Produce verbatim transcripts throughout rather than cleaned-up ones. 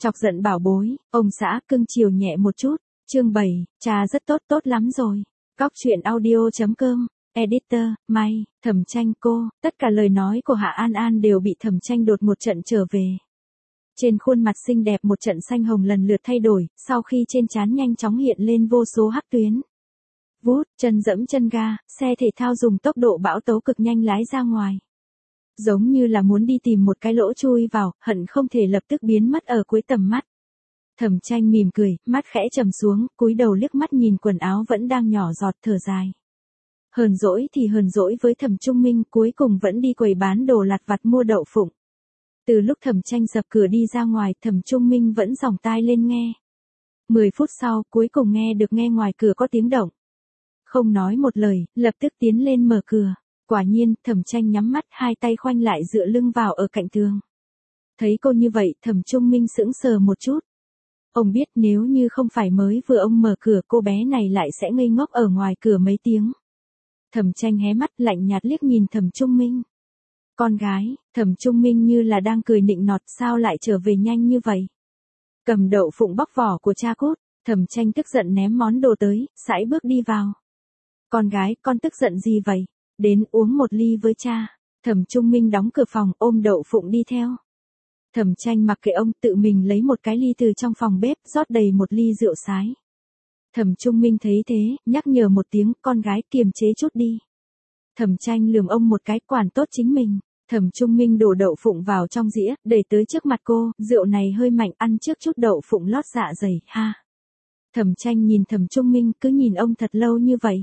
Chọc giận bảo bối, ông xã cưng chiều nhẹ một chút. Chương bảy, cha rất tốt tốt lắm rồi. Cóc truyện audio chấm com, editor, May, Thẩm Tranh cô, tất cả lời nói của Hạ An An đều bị Thẩm Tranh đột một trận trở về. Trên khuôn mặt xinh đẹp một trận xanh hồng lần lượt thay đổi, sau khi trên trán nhanh chóng hiện lên vô số hắc tuyến. Vút, chân dẫm chân ga, xe thể thao dùng tốc độ bão tấu cực nhanh lái ra ngoài. Giống như là muốn đi tìm một cái lỗ chui vào, hận không thể lập tức biến mất ở cuối tầm mắt. Thẩm Tranh mỉm cười, mắt khẽ trầm xuống, cúi đầu liếc mắt nhìn quần áo vẫn đang nhỏ giọt thở dài. Hờn dỗi thì hờn dỗi với Thẩm Trung Minh, cuối cùng vẫn đi quầy bán đồ lặt vặt mua đậu phụng. Từ lúc Thẩm Tranh dập cửa đi ra ngoài, Thẩm Trung Minh vẫn giòng tai lên nghe. Mười phút sau, cuối cùng nghe được nghe ngoài cửa có tiếng động. Không nói một lời, lập tức tiến lên mở cửa. Quả nhiên, Thẩm Tranh nhắm mắt, hai tay khoanh lại dựa lưng vào ở cạnh tường. Thấy cô như vậy, Thẩm Trung Minh sững sờ một chút. Ông biết nếu như không phải mới vừa ông mở cửa, cô bé này lại sẽ ngây ngốc ở ngoài cửa mấy tiếng. Thẩm Tranh hé mắt lạnh nhạt liếc nhìn Thẩm Trung Minh. Con gái, Thẩm Trung Minh như là đang cười nịnh nọt, sao lại trở về nhanh như vậy? Cầm đậu phụng bóc vỏ của cha cút, Thẩm Tranh tức giận ném món đồ tới, sải bước đi vào. Con gái, con tức giận gì vậy? Đến uống một ly với cha. Thẩm Trung Minh đóng cửa phòng, ôm đậu phụng đi theo. Thẩm Tranh mặc kệ ông, tự mình lấy một cái ly từ trong phòng bếp, rót đầy một ly rượu sái. Thẩm Trung Minh thấy thế, nhắc nhở một tiếng, con gái kiềm chế chút đi. Thẩm Tranh lườm ông một cái, quản tốt chính mình. Thẩm Trung Minh đổ đậu phụng vào trong dĩa, đẩy tới trước mặt cô, rượu này hơi mạnh, ăn trước chút đậu phụng lót dạ dày, ha. Thẩm Tranh nhìn Thẩm Trung Minh, cứ nhìn ông thật lâu như vậy.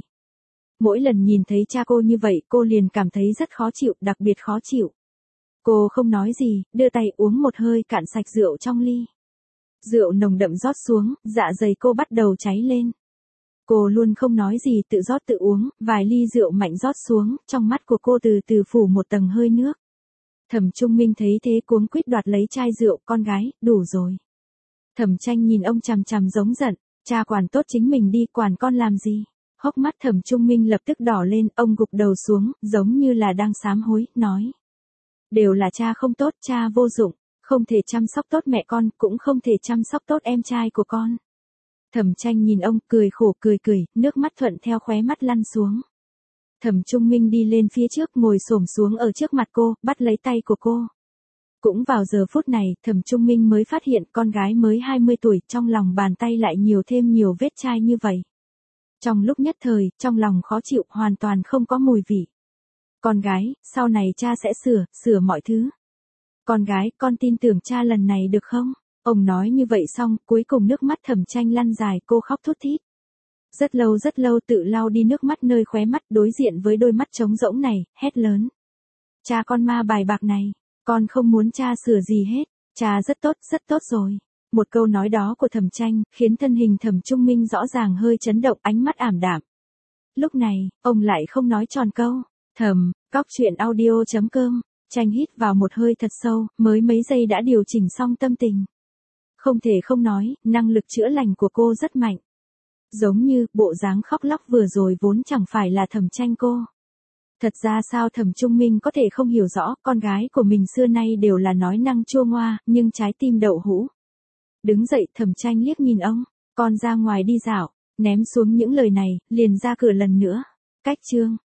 Mỗi lần nhìn thấy cha cô như vậy, cô liền cảm thấy rất khó chịu, đặc biệt khó chịu. Cô không nói gì, đưa tay uống một hơi cạn sạch rượu trong ly. Rượu nồng đậm rót xuống, dạ dày cô bắt đầu cháy lên. Cô luôn không nói gì, tự rót tự uống, vài ly rượu mạnh rót xuống, trong mắt của cô từ từ phủ một tầng hơi nước. Thẩm Trung Minh thấy thế cuống quýt đoạt lấy chai rượu, con gái, đủ rồi. Thẩm Tranh nhìn ông chằm chằm giống giận, cha quản tốt chính mình đi, quản con làm gì? Hốc mắt Thẩm Trung Minh lập tức đỏ lên, ông gục đầu xuống, giống như là đang sám hối, nói. Đều là cha không tốt, cha vô dụng, không thể chăm sóc tốt mẹ con, cũng không thể chăm sóc tốt em trai của con. Thẩm Tranh nhìn ông, cười khổ cười cười, nước mắt thuận theo khóe mắt lăn xuống. Thẩm Trung Minh đi lên phía trước, ngồi xổm xuống ở trước mặt cô, bắt lấy tay của cô. Cũng vào giờ phút này, Thẩm Trung Minh mới phát hiện con gái mới hai mươi tuổi, trong lòng bàn tay lại nhiều thêm nhiều vết chai như vậy. Trong lúc nhất thời, trong lòng khó chịu, hoàn toàn không có mùi vị. Con gái, sau này cha sẽ sửa, sửa mọi thứ. Con gái, con tin tưởng cha lần này được không? Ông nói như vậy xong, cuối cùng nước mắt Thẩm Tranh lăn dài, cô khóc thút thít. Rất lâu rất lâu tự lau đi nước mắt nơi khóe mắt, đối diện với đôi mắt trống rỗng này, hét lớn. Cha con ma bài bạc này, con không muốn cha sửa gì hết, cha rất tốt, rất tốt rồi. Một câu nói đó của Thẩm Tranh, khiến thân hình Thẩm Trung Minh rõ ràng hơi chấn động, ánh mắt ảm đạm. Lúc này, ông lại không nói tròn câu. Thầm, cóc truyện audio chấm com, Tranh hít vào một hơi thật sâu, mới mấy giây đã điều chỉnh xong tâm tình. Không thể không nói, năng lực chữa lành của cô rất mạnh. Giống như, bộ dáng khóc lóc vừa rồi vốn chẳng phải là Thẩm Tranh cô. Thật ra sao Thẩm Trung Minh có thể không hiểu rõ, con gái của mình xưa nay đều là nói năng chua ngoa, nhưng trái tim đậu hũ. Đứng dậy, Thẩm Tranh liếc nhìn ông, con ra ngoài đi dạo, ném xuống những lời này, liền ra cửa lần nữa. Cách chương.